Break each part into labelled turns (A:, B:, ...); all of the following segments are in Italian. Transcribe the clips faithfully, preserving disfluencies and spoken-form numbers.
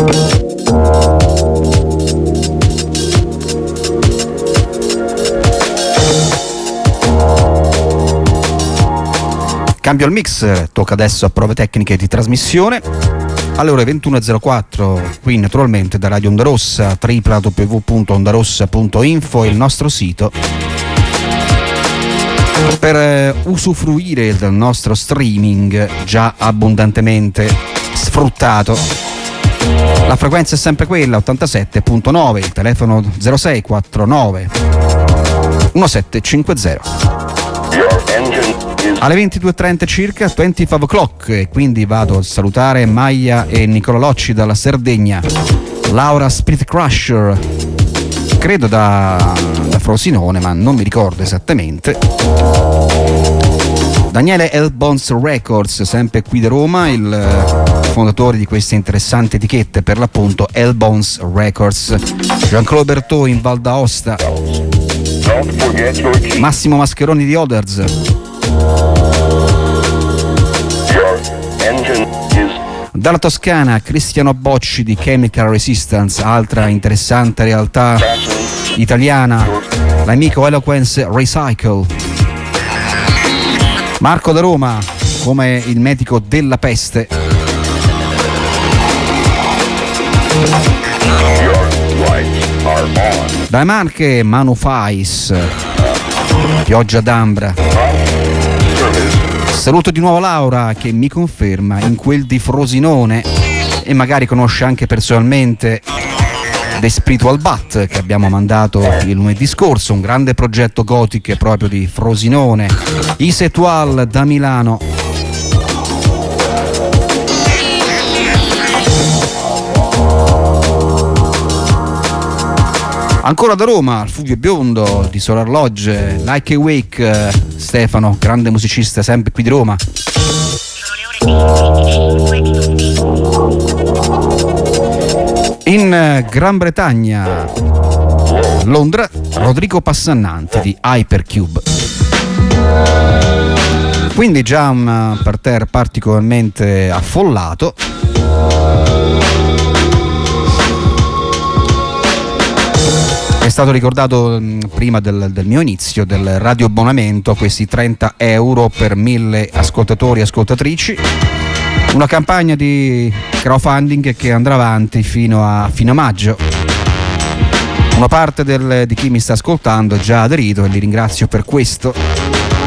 A: Cambio il mix, tocca adesso a prove tecniche di trasmissione. Alle ore ventuno e zero quattro, qui naturalmente da Radio Onda Rossa, w w w punto ondarossa punto info, il nostro sito per eh, usufruire del nostro streaming già abbondantemente sfruttato. La frequenza è sempre quella, ottantasette virgola nove, il telefono zero sei quattro nove uno sette cinque zero. Alle ventidue e trenta circa, venticinque o'clock, e quindi vado a salutare Maia e Nicola Locci dalla Sardegna, Laura Spirit Crusher, credo da, da Frosinone, ma non mi ricordo esattamente, Daniele Hellbones Records, sempre qui da Roma, il fondatore di queste interessanti etichette, per l'appunto Hellbones Records, Jean-Claude Berthaud in Val d'Aosta, Massimo Mascheroni di Others, dalla Toscana Cristiano Bocci di Chemical Resistance, altra interessante realtà italiana, l'amico Eloquence Recycle, Marco da Roma come il medico della peste, dalle Marche Manu Fais, Pioggia d'Ambra. Saluto di nuovo Laura che mi conferma in quel di Frosinone, e magari conosce anche personalmente The Spiritual Bat che abbiamo mandato il lunedì scorso, un grande progetto gothic proprio di Frosinone. Isetual da Milano. Ancora da Roma, Fulvio Biondo di Solar Lodge, Like a Wake, Stefano, grande musicista sempre qui di Roma. In Gran Bretagna, Londra, Rodrigo Passannanti di Hypercube. Quindi già un parterre particolarmente affollato. È stato ricordato mh, prima del, del mio inizio del radioabbonamento, questi trenta euro per mille ascoltatori e ascoltatrici, una campagna di crowdfunding che andrà avanti fino a, fino a maggio. Una parte del, di chi mi sta ascoltando è già aderito e li ringrazio per questo.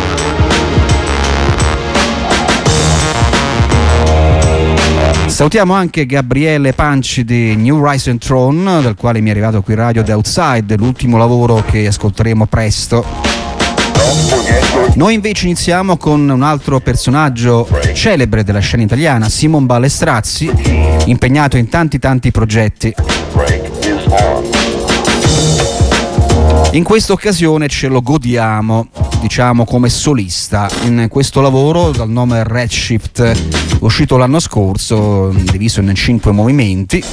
A: Salutiamo anche Gabriele Panci di New Rise and Throne, dal quale mi è arrivato qui in radio The Outside, l'ultimo lavoro che ascolteremo presto. Noi invece iniziamo con un altro personaggio celebre della scena italiana, Simon Ballestrazzi, impegnato in tanti tanti progetti. In questa occasione ce lo godiamo, diciamo, come solista in questo lavoro dal nome Redshift, uscito l'anno scorso, diviso in cinque movimenti,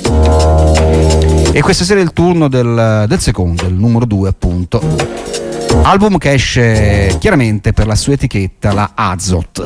A: e questa sera è il turno del, del secondo, il numero due appunto, album che esce chiaramente per la sua etichetta, la Azot.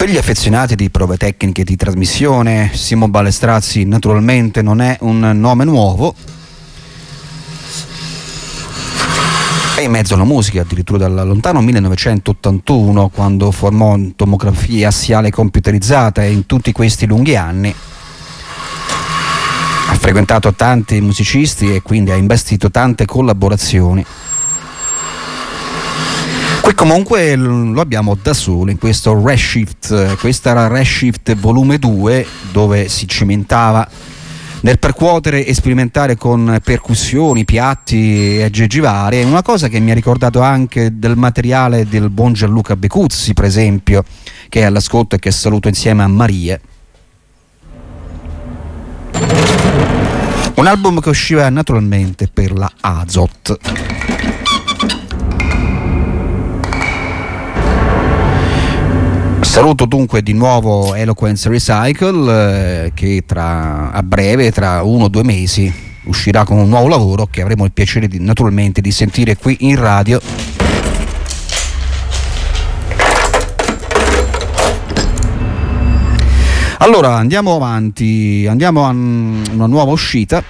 A: Per gli affezionati di prove tecniche di trasmissione, Simo Balestrazzi naturalmente non è un nome nuovo. È in mezzo alla musica, addirittura dal lontano millenovecentottantuno, quando formò tomografia assiale computerizzata, e in tutti questi lunghi anni ha frequentato tanti musicisti e quindi ha investito tante collaborazioni. Qui comunque lo abbiamo da solo in questo Redshift. Questa era Redshift volume due, dove si cimentava nel percuotere e sperimentare con percussioni, piatti e aggeggi varie, una cosa che mi ha ricordato anche del materiale del buon Gianluca Becuzzi, per esempio, che è all'ascolto e che saluto insieme a Maria. Un album che usciva naturalmente per la Azot. Saluto dunque di nuovo Eloquence Recycle, eh, che tra, a breve, tra uno o due mesi, uscirà con un nuovo lavoro che avremo il piacere di, naturalmente di sentire qui in radio. Allora andiamo avanti, andiamo a una nuova uscita.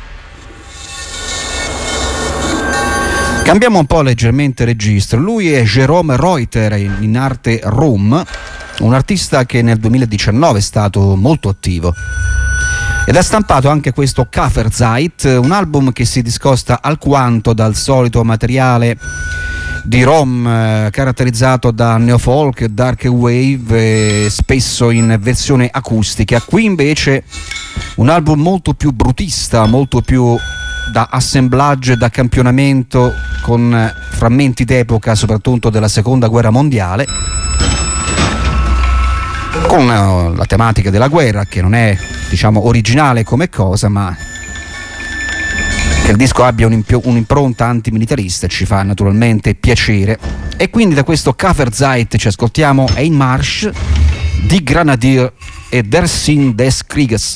A: Cambiamo un po' leggermente registro. Lui è Jérôme Reuter, in arte Room, un artista che nel duemiladiciannove è stato molto attivo ed ha stampato anche questo Kaferzeit, un album che si discosta alquanto dal solito materiale di Rom, eh, caratterizzato da neofolk, dark wave, eh, spesso in versione acustica. Qui invece un album molto più brutista, molto più da assemblage, da campionamento, con eh, frammenti d'epoca, soprattutto della seconda guerra mondiale, con uh, la tematica della guerra, che non è, diciamo, originale come cosa, ma che il disco abbia un'impronta antimilitarista ci fa naturalmente piacere. E quindi da questo Kaferzeit ci ascoltiamo Ein Marsch, Die Grenadier e Der Sinn des Krieges.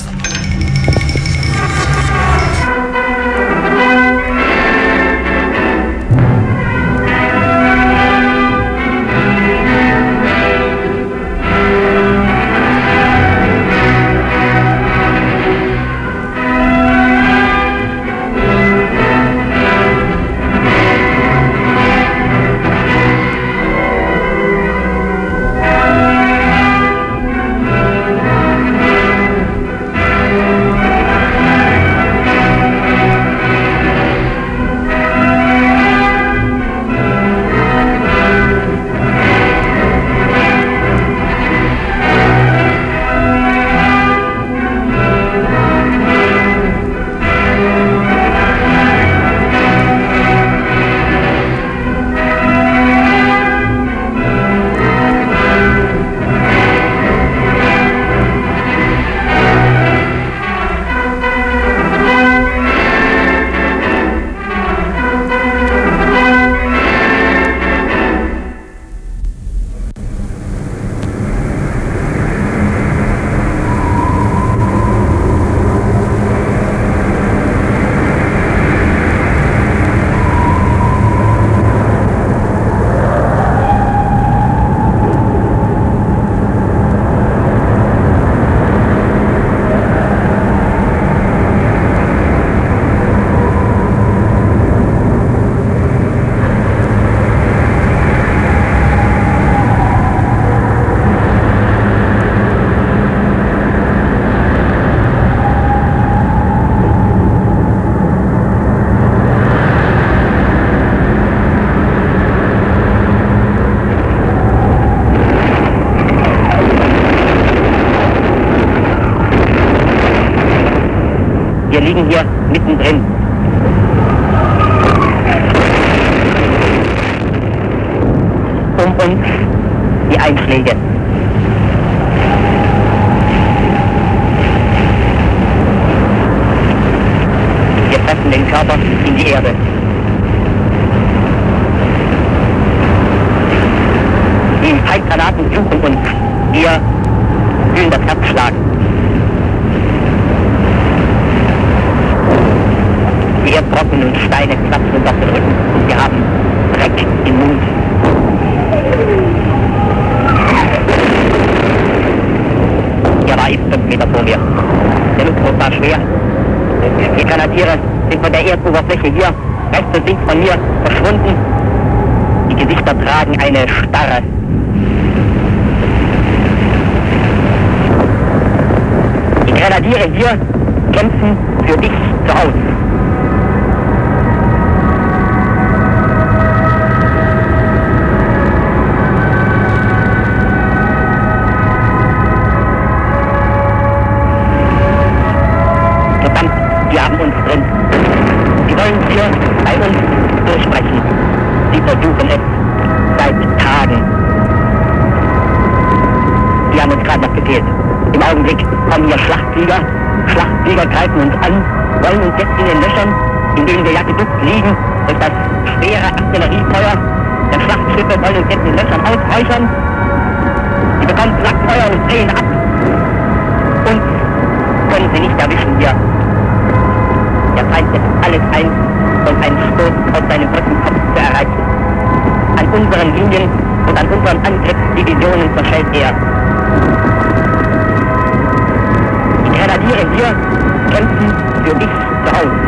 B: Wir liegen hier mittendrin. Um uns die Einschläge. Wir pressen den Körper in die Erde. Die Feindgranaten suchen uns. Wir fühlen das Herz schlagen. Die Erdbrocken und Steine kratzen uns auf den Rücken und wir haben Dreck im Mund. war eben fünf Meter vor mir. Der Luftdruck war schwer. Die Grenadiere sind von der Erdoberfläche hier rechts und links von mir verschwunden. Die Gesichter tragen eine Starre. Die Grenadiere hier kämpfen für dich zu Hause. Verdammt, die haben uns drin. Sie wollen hier bei uns durchbrechen. Sie versuchen es seit Tagen. Die haben uns gerade noch gefehlt. Im Augenblick kommen hier Schlachtflieger. Schlachtflieger greifen uns an, wollen uns jetzt in den Löchern, in denen wir ja geduckt liegen, durch das schwere Artilleriefeuer der Schlachtschiffe wollen uns jetzt in den Löchern ausräuchern. Sie bekommen Flakfeuer und drehen ab. Uns können sie nicht erwischen hier. Der Feind setzt alles ein, um einen Stoß aus seinem Brückenkopf zu erreichen. An unseren Linien und an unseren Angriffsdivisionen zerschellt er. Die Grenadiere hier kämpfen für dich zu Hause.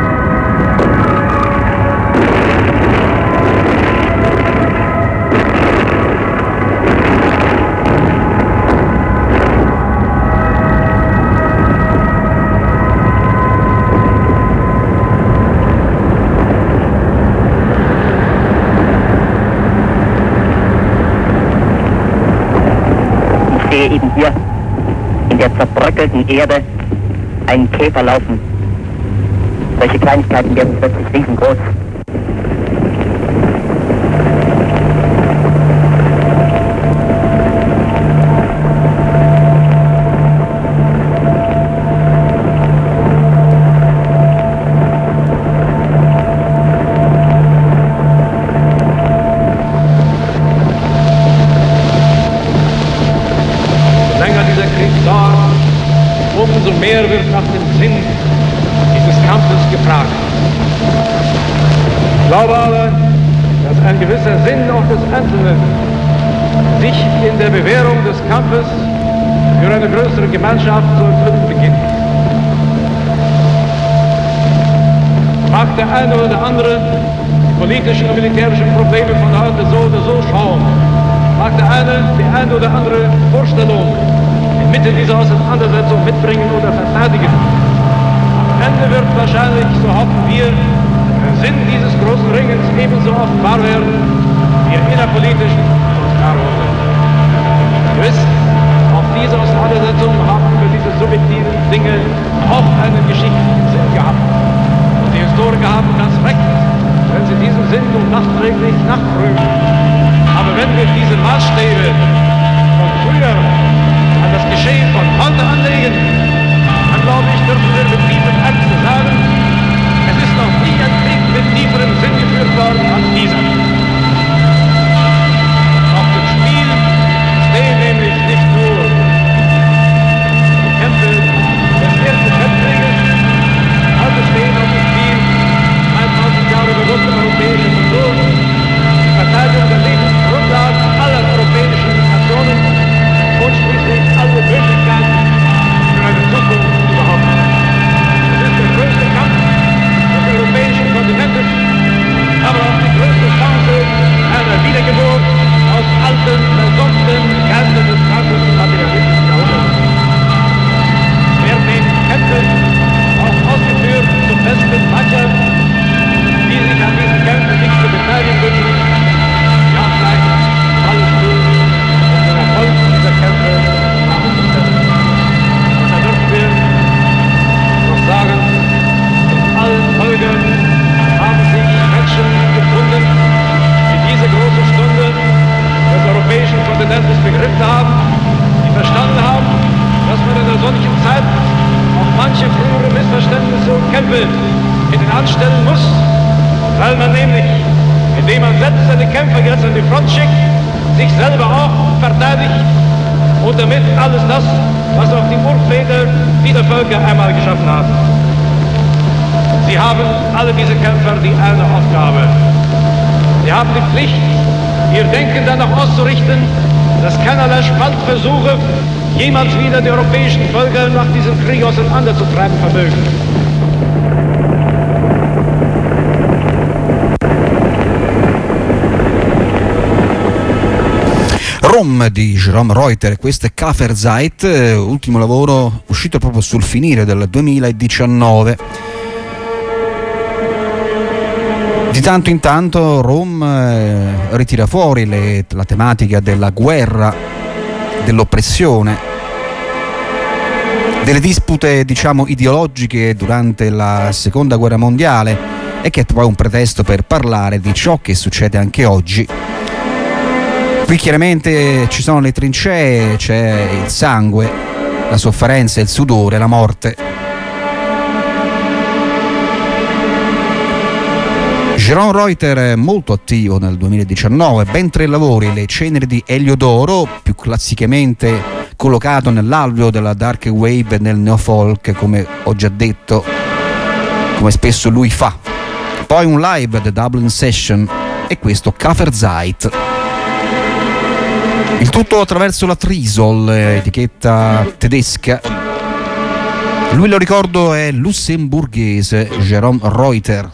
B: Ich sehe eben hier in der zerbröckelten Erde einen Käfer laufen. Solche Kleinigkeiten werden plötzlich riesengroß.
C: Umso mehr wird nach dem Sinn dieses Kampfes gefragt. Ich glaube aber, dass ein gewisser Sinn auch des Einzelnen sich in der Bewährung des Kampfes für eine größere Gemeinschaft zu erfüllen beginnt. Mag der eine oder andere die politischen und militärischen Probleme von heute so oder so schauen, mag der eine die eine oder andere Vorstellung Mitte dieser Auseinandersetzung mitbringen oder verteidigen. Am Ende wird wahrscheinlich, so hoffen wir, der Sinn dieses großen Ringens ebenso offenbar werden, wie er innerpolitisch offenbar wurde. Gewiss, auch diese Auseinandersetzung haben für diese subjektiven Dinge auch einen geschichtlichen Sinn gehabt. Und die Historiker haben ganz recht, wenn sie diesem Sinn nun nachträglich nachprüfen. Aber wenn wir diese Maßstäbe von früher das Geschehen von heute anlegen, dann glaube ich, dürfen wir mit tiefem Ernst sagen, es ist noch nie ein Krieg mit tieferem Sinn geführt worden als dieser. Auf dem Spiel stehen nämlich nicht nur die Kämpfe des ersten Weltkrieges, heute stehen auf dem Spiel zweitausend Jahre bewusste europäische Kultur, die Verteidigung der Lebensgrundlagen aller europäischen Nationen und schließlich alle Möglichkeiten für eine Zukunft überhaupt. Es ist der größte Kampf des europäischen Kontinentes, aber auch die größte Chance einer Wiedergeburt aus alten, versumpften Geistern des Kampfes und materialistischen Jahrhunderts. Es werden eben Kämpfe auch ausgeführt zum Besten mancher, die sich an diesen Kämpfen nicht zu beteiligen wünschen. Ja, vielleicht alles tun, um den Erfolg dieser Kämpfe nachzustellen. Und da dürfen wir noch sagen, in allen Folgen haben sich Menschen gefunden, die diese große Stunde des europäischen Kontinentes begriffen haben, die verstanden haben, dass man in einer solchen Zeit auch manche frühere Missverständnisse und Kämpfe hinten anstellen muss, weil man nämlich, indem man selbst seine Kämpfer jetzt an die Front schickt, sich selber auch verteidigt und damit alles das, was auch die Urväter dieser Völker einmal geschaffen haben. Sie haben, alle diese Kämpfer, die eine Aufgabe. Sie haben die Pflicht, ihr Denken danach auszurichten, dass keinerlei Spaltversuche jemals wieder die europäischen Völker nach diesem Krieg auseinanderzutreiben vermögen.
A: Rom di Jérôme Reuter, questo è Kaferzeit, ultimo lavoro uscito proprio sul finire del duemiladiciannove. Di tanto in tanto Rom eh, ritira fuori le, la tematica della guerra, dell'oppressione, delle dispute diciamo ideologiche durante la seconda guerra mondiale, e che è poi un pretesto per parlare di ciò che succede anche oggi. Qui chiaramente ci sono le trincee, c'è il sangue, la sofferenza, il sudore, la morte. Jérôme Reuter è molto attivo nel duemiladiciannove, ben tre lavori: Le ceneri di Eliodoro, più classicamente collocato nell'alveo della dark wave e nel neofolk, come ho già detto, come spesso lui fa. Poi un live, The Dublin Session, e questo Kaferzeit. Il tutto attraverso la Trisol, etichetta tedesca. Lui, lo ricordo, è lussemburghese, Jérôme Reuter.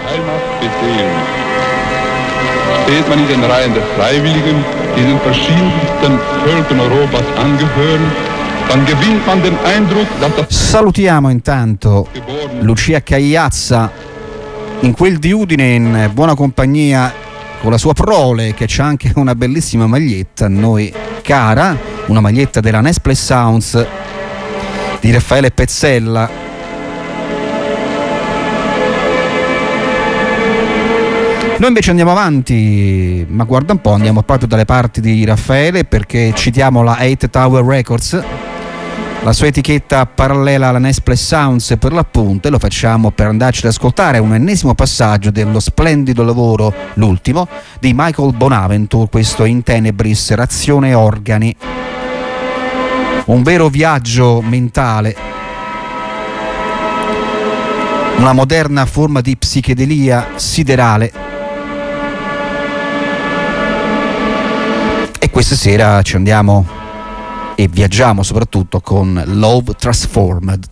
D: Steht man in den Reihen der Freiwilligen, die den verschiedensten Völkern Europas angehören, dann gewinnt man den Eindruck, dass das...
A: Salutiamo intanto Lucia Cagliazza in quel di Udine, in buona compagnia con la sua prole, che c'ha anche una bellissima maglietta a noi cara, una maglietta della Nesplé Sounds di Raffaele Pezzella. Noi invece andiamo avanti, ma guarda un po', andiamo proprio dalle parti di Raffaele, perché citiamo la Eight Tower Records, la sua etichetta parallela alla Nesplé Sounds per l'appunto, e lo facciamo per andarci ad ascoltare un ennesimo passaggio dello splendido lavoro, l'ultimo, di Michael Bonaventure, questo In Tenebris, Razione Organi. Un vero viaggio mentale, una moderna forma di psichedelia siderale. E questa sera ci andiamo e viaggiamo soprattutto con Love Transformed.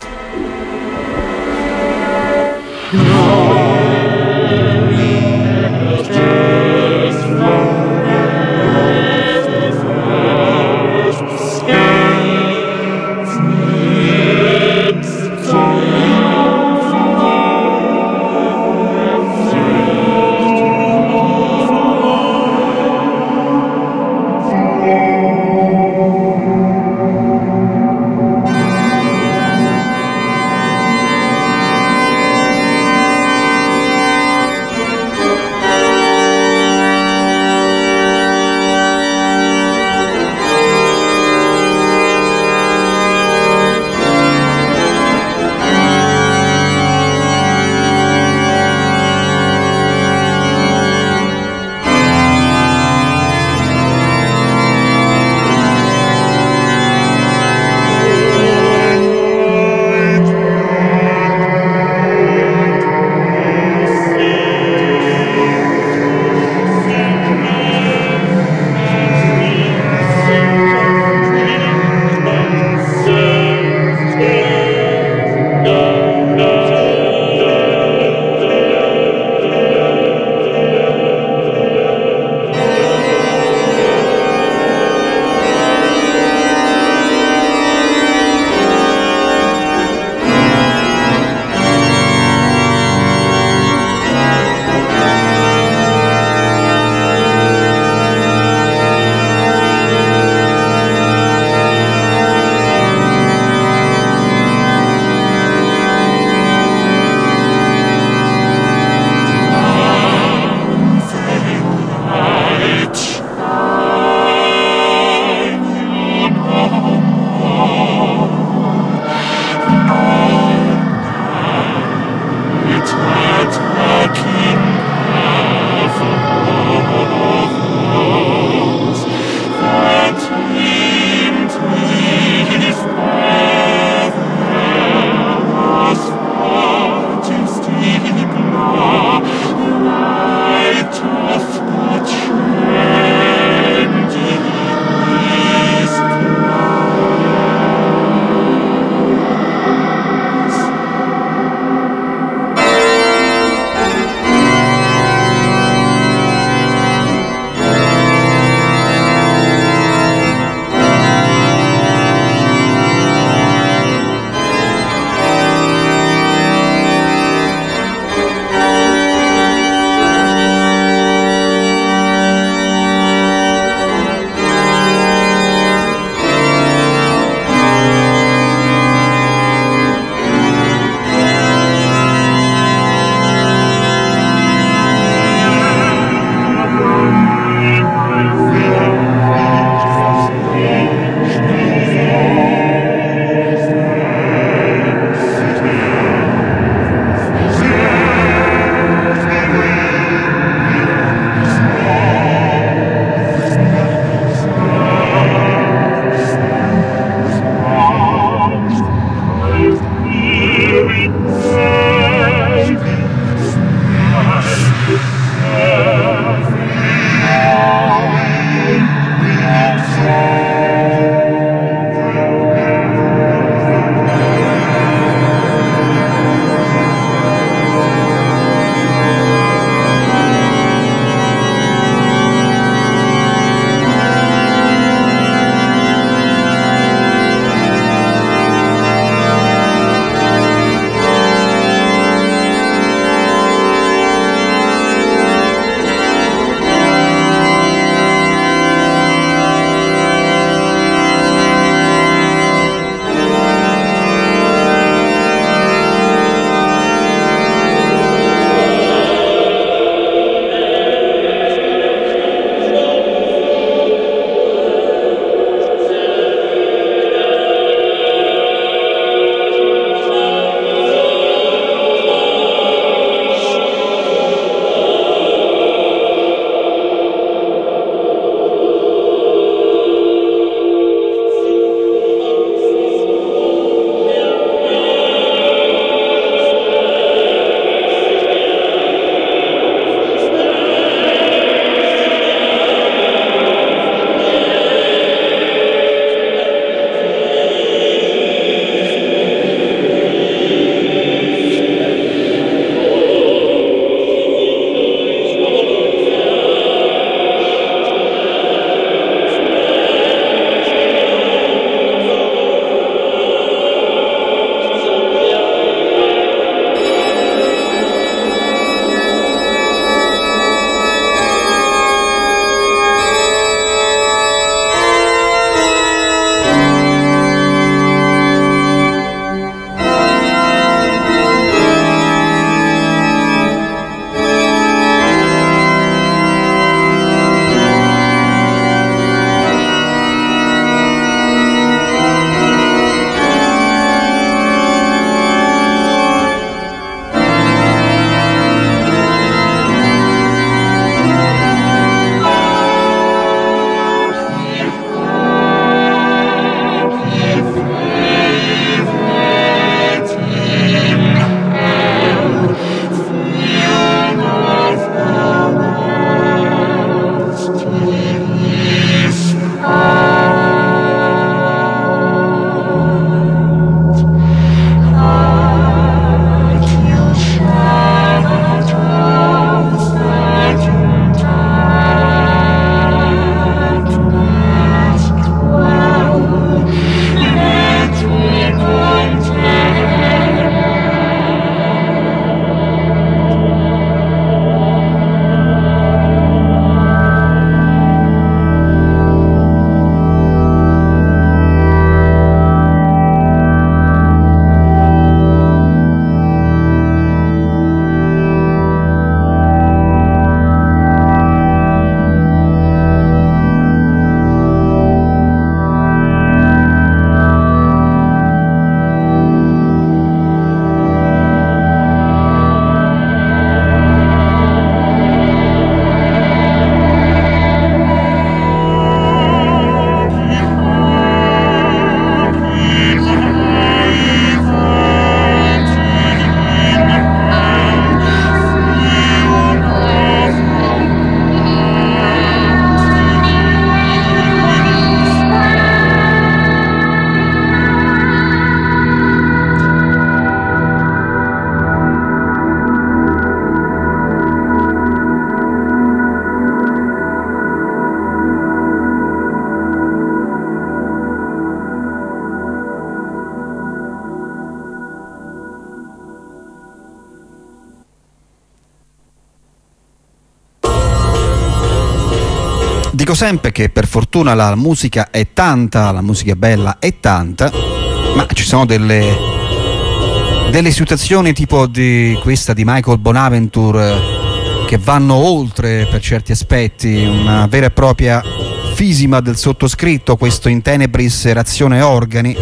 A: Dico sempre che per fortuna la musica è tanta, la musica bella è tanta, ma ci sono delle, delle situazioni tipo di questa di Michael Bonaventure che vanno oltre per certi aspetti, una vera e propria fisima del sottoscritto, questo In Tenebris Ratione Organi,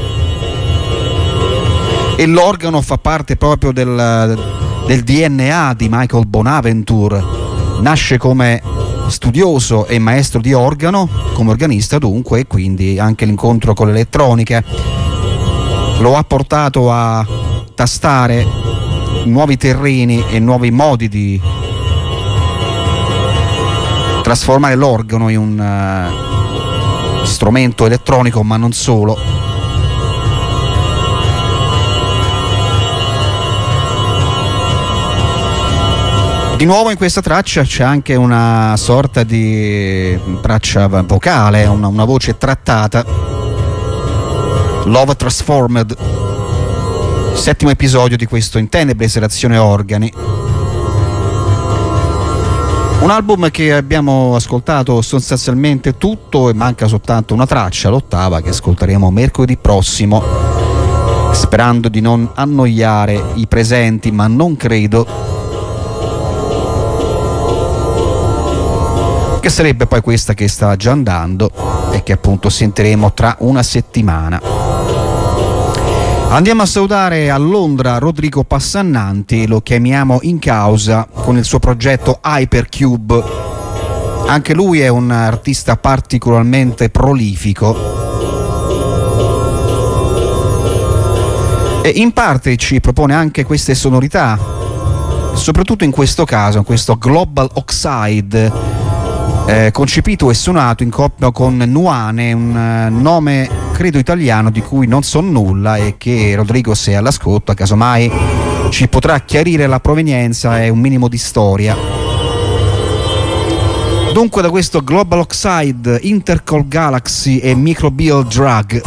A: e l'organo fa parte proprio del, del D N A di Michael Bonaventure. Nasce come studioso e maestro di organo, come organista dunque, e quindi anche l'incontro con l'elettronica lo ha portato a tastare nuovi terreni e nuovi modi di trasformare l'organo in un uh, strumento elettronico, ma non solo. Di nuovo in questa traccia c'è anche una sorta di traccia vocale, una, una voce trattata. Love Transformed, settimo episodio di questo In Tenebris Ratione Organi. Un album che abbiamo ascoltato sostanzialmente tutto e manca soltanto una traccia, l'ottava, che ascolteremo mercoledì prossimo, sperando di non annoiare i presenti, ma non credo, che sarebbe poi questa che sta già andando e che appunto sentiremo tra una settimana. Andiamo a salutare a Londra Rodrigo Passannanti, lo chiamiamo in causa con il suo progetto Hypercube. Anche lui è un artista particolarmente prolifico e in parte ci propone anche queste sonorità, soprattutto in questo caso, in questo Global Oxide, Eh, concepito e suonato in coppia con Nuane, un eh, nome credo italiano di cui non so nulla e che Rodrigo, se è all'ascolto, casomai ci potrà chiarire la provenienza e un minimo di storia. Dunque, da questo Global Oxide, Intercol Galaxy e Microbial Drug.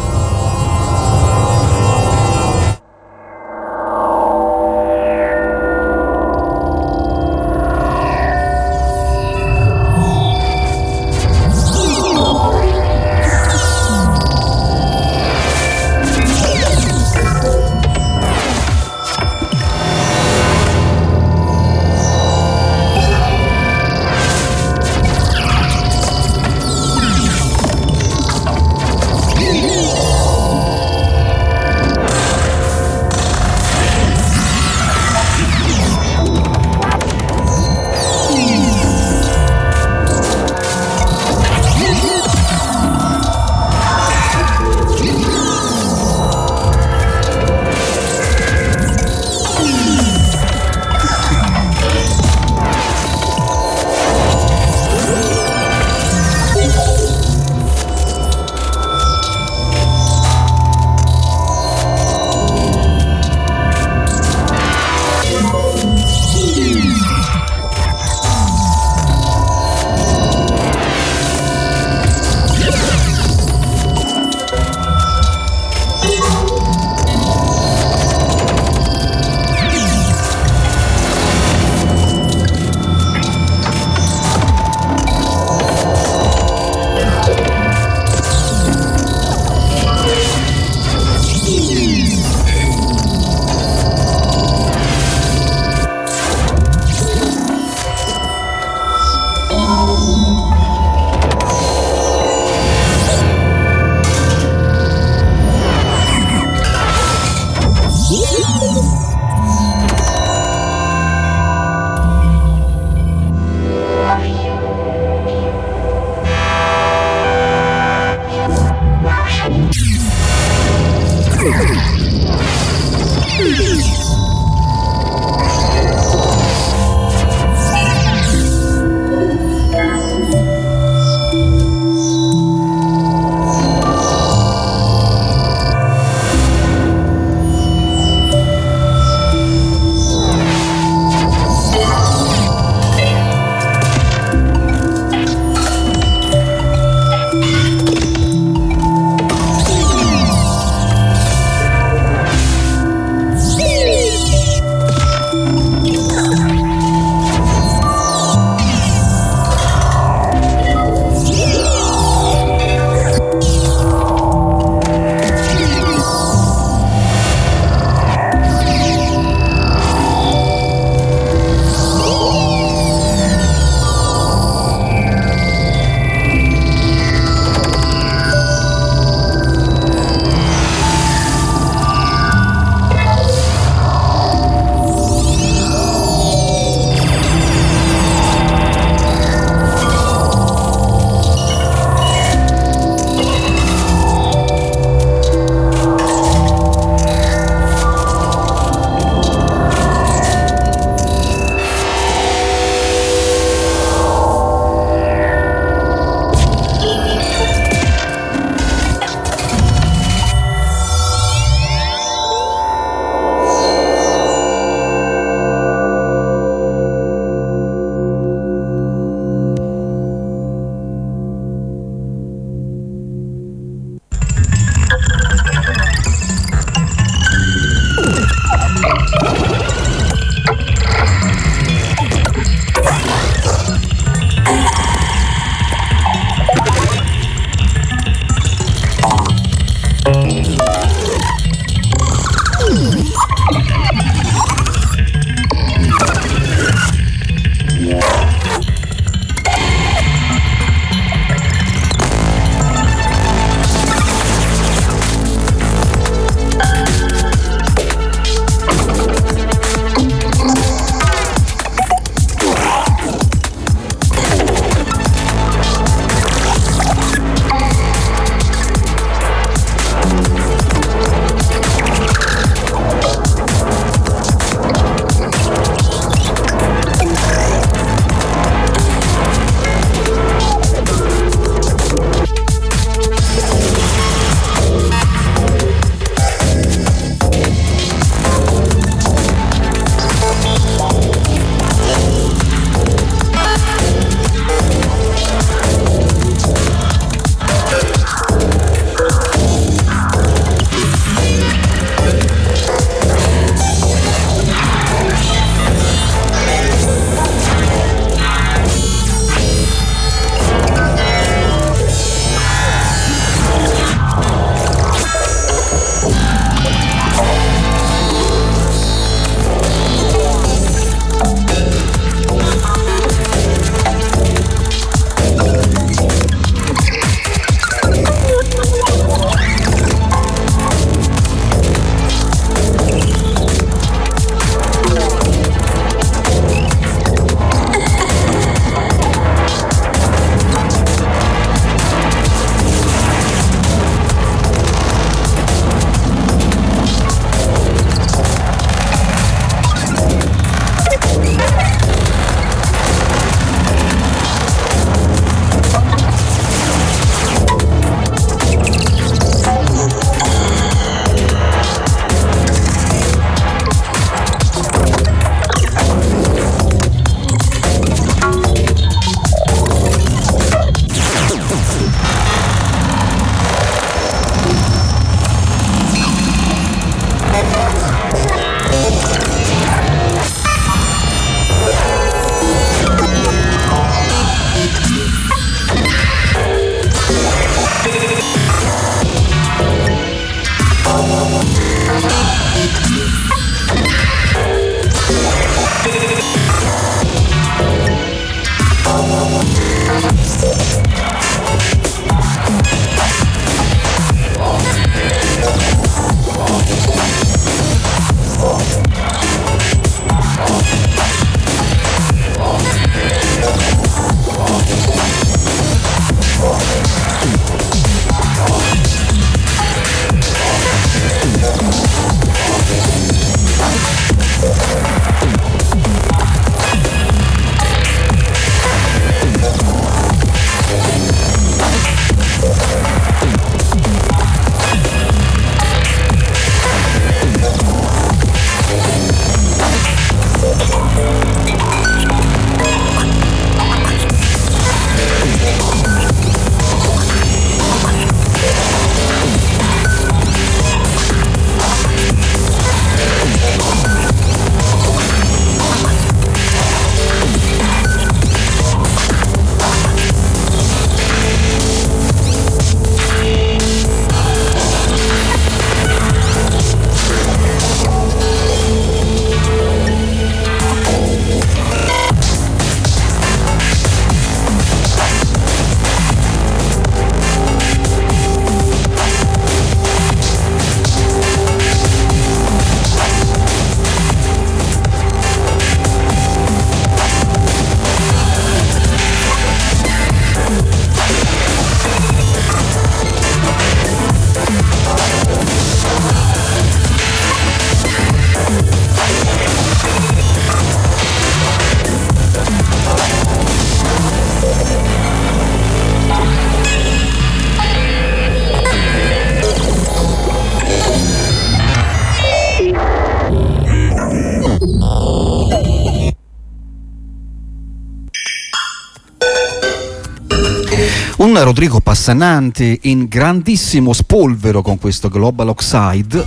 A: Un Rodrigo Passanante in grandissimo spolvero con questo Global Oxide,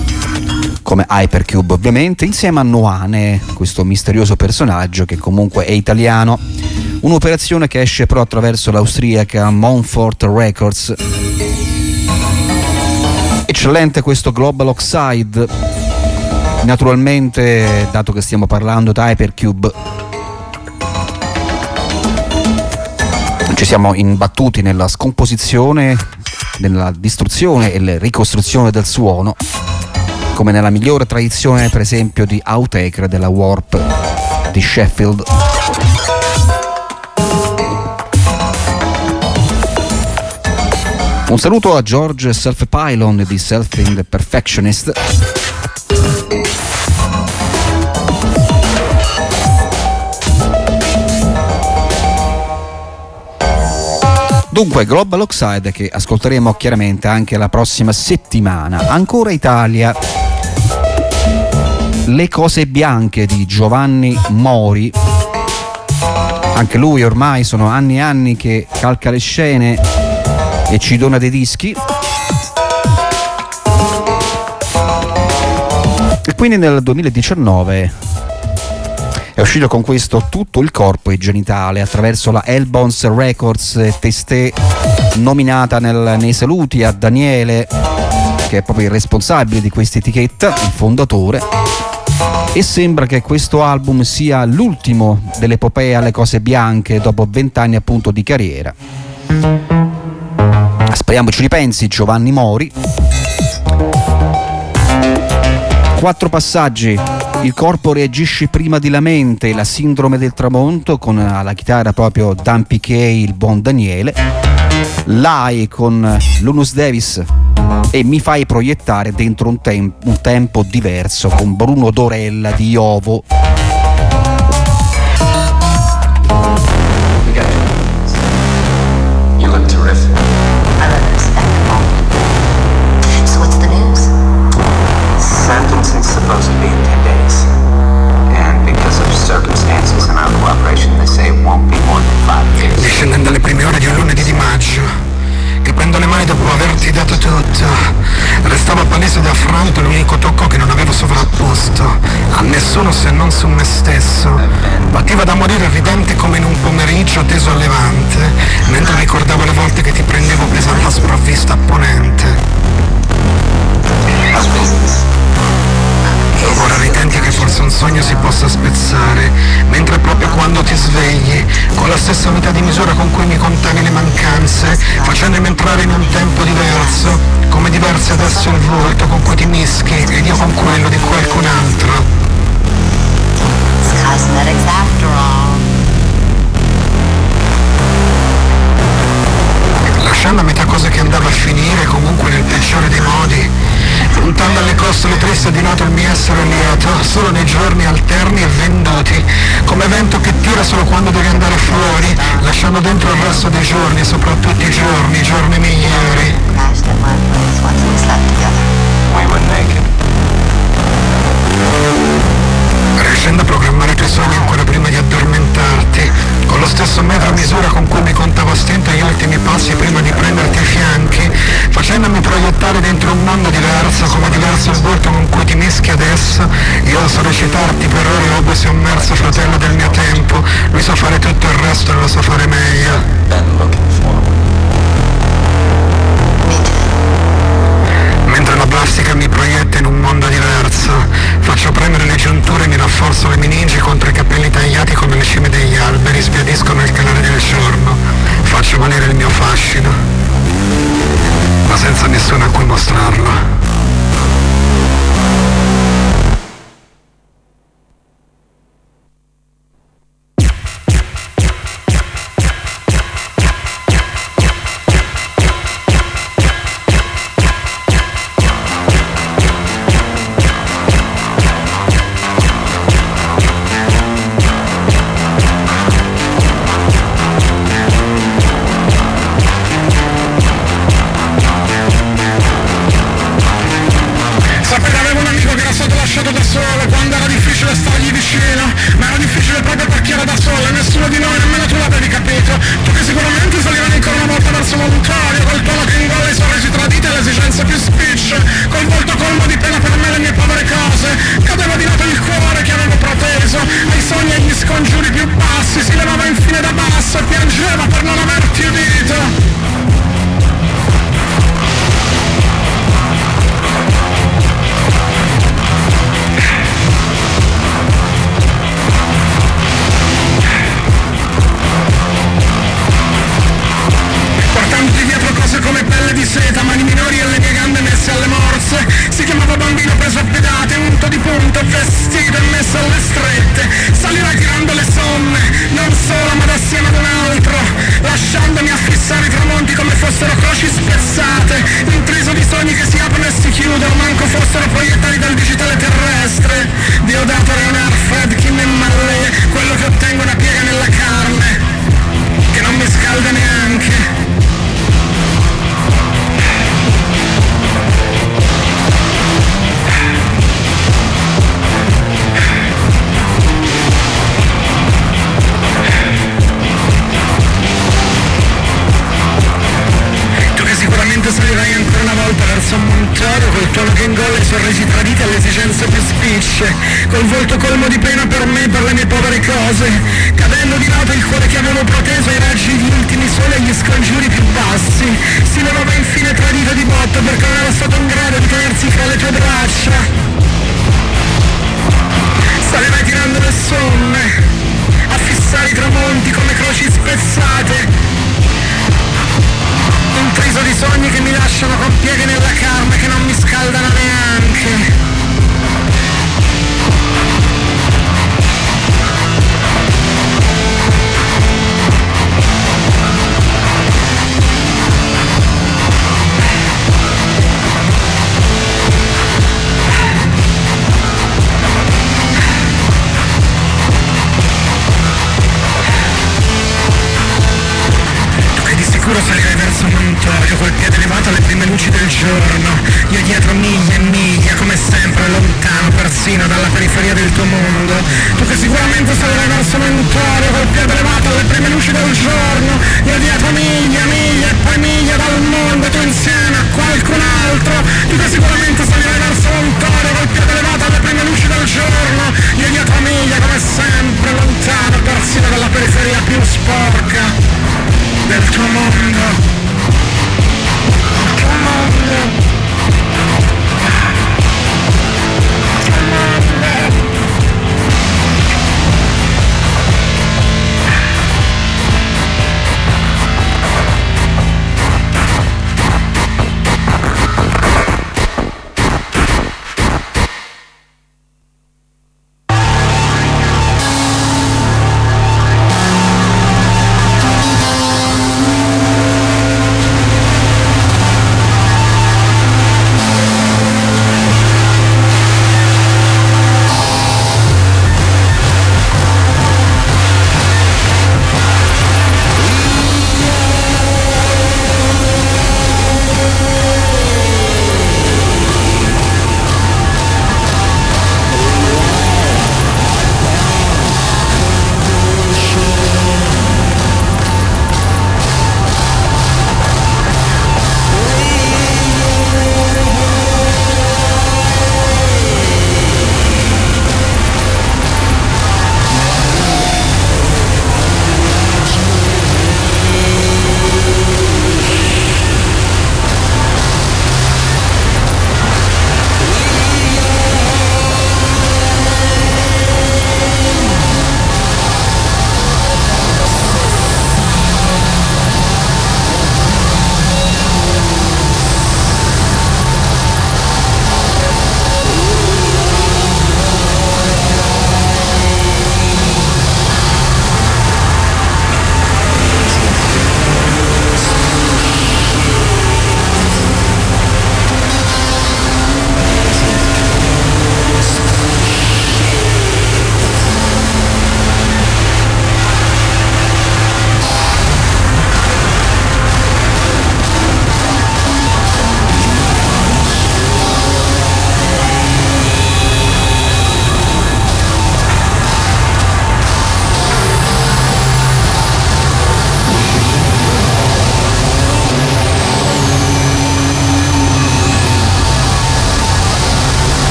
A: come Hypercube ovviamente, insieme a Noane, questo misterioso personaggio che comunque è italiano. Un'operazione che esce però attraverso l'austriaca Montfort Records. Eccellente questo Global Oxide. Naturalmente, dato che stiamo parlando di Hypercube, ci siamo imbattuti nella scomposizione, nella distruzione e la ricostruzione del suono, come nella migliore tradizione per esempio di Outtaker della Warp di Sheffield. Un saluto a George Self Pylon di Self Perfectionist. Dunque, Global Oxide che ascolteremo chiaramente anche la prossima settimana. Ancora Italia, Le cose bianche di Giovanni Mori. Anche lui ormai sono anni e anni che calca le scene e ci dona dei dischi. E quindi nel duemiladiciannove è uscito con questo Tutto il corpo e genitale attraverso la Hellbones Records, testé nominata nel, nei saluti a Daniele, che è proprio il responsabile di questa etichetta, il fondatore. E sembra che questo album sia l'ultimo dell'epopea Le cose bianche dopo vent'anni appunto di carriera. Speriamo ci ripensi Giovanni Mori. Quattro passaggi: il corpo reagisce prima di la mente, la sindrome del tramonto, con alla chitarra proprio Dan Piquet, il buon Daniele, Lai con Lunus Davis e Mi fai proiettare dentro un, tem- un tempo diverso con Bruno Dorella di Iovo.
E: You look terrific. I love this at the moment. So what's the news? Sentencing's supposed to be in ten days. And because of circumstances and our cooperation, they say it won't be more than five years.
F: Discendendo dalle prime ore di un lunedì di maggio, che prendo le mani dopo averti dato tutto. Restava palese da affronto l'unico tocco che non avevo sovrapposto a nessuno se non su me stesso. Batteva da morire ridente come in un pomeriggio teso a levante, mentre ricordavo le volte che ti prendevo presa alla sprovvista a ponente. Ora ritenti che forse un sogno si possa spezzare, mentre proprio quando ti svegli, con con la stessa unità di misura con cui mi contavi le mancanze, facendomi entrare in un tempo diverso, come diverso adesso il volto con cui ti mischi ed io con quello di qualcun altro.
E: It's cosmetics after all.
F: Lasciando a metà cose che andava a finire, comunque nel peggiore dei modi, puntando alle costole triste di lato il mio essere lieto, solo nei giorni alterni e venduti, come vento che tira solo quando devi andare fuori, lasciando dentro il resto dei giorni, soprattutto i giorni, i giorni migliori.
E: Crashed at my place once we slept together.
G: We were naked.
F: Riuscendo a programmare i tuoi sogni ancora prima di addormentarti, con lo stesso metro misura con cui mi contavo a stento gli ultimi passi prima di prenderti ai fianchi, facendomi proiettare dentro un mondo diverso, come diverso il volto con cui ti mischi adesso, io so recitarti per ore robe sommerso, fratello del mio tempo, lui sa fare tutto il resto e lo sa fare meglio.
G: Then looking forward.
E: Me too.
F: Mentre la plastica mi proietta in un mondo diverso, faccio premere le giunture e mi rafforzo le meningi contro i capelli tagliati come le cime degli alberi, sbiadisco nel calore del giorno, faccio valere il mio fascino, ma senza nessuno a cui mostrarlo. Col volto colmo di pena per me, per le mie povere cose, cadendo di lato il cuore che avevo proteso ai raggi gli ultimi soli e agli scongiuri più bassi, si levava infine tradito di botto perché non era stato in grado di tenersi fra le tue braccia. Salivai tirando le somme, a fissare i tramonti come croci spezzate, intriso di sogni che mi lasciano con pieghe nella carne che non mi scaldano neanche. Salirai verso Montorio col piede elevato alle prime luci del giorno, io dietro miglia e miglia come sempre lontano persino dalla periferia del tuo mondo, tu che sicuramente salirai verso Montorio col piede elevato alle prime luci del giorno, io dietro miglia, miglia e poi miglia dal mondo, tu insieme a qualcun altro, tu che sicuramente salirai verso Montorio col piede elevato alle prime luci del giorno, io dietro miglia come sempre lontano persino dalla periferia più sporca del tuo mondo, il tuo mondo.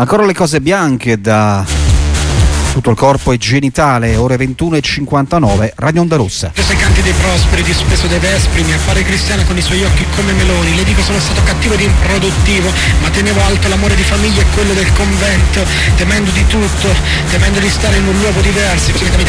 A: Ancora le cose bianche da tutto il corpo e genitale, ore ventuno e cinquantanove, Radio Onda Rossa.
F: Se canti dei prosperi, di spesso dei vespri, mi appare cristiana con i suoi occhi come meloni. Le dico sono stato cattivo ed improduttivo, ma tenevo alto l'amore di famiglia e quello del convento, temendo di tutto, temendo di stare in un luogo diverso.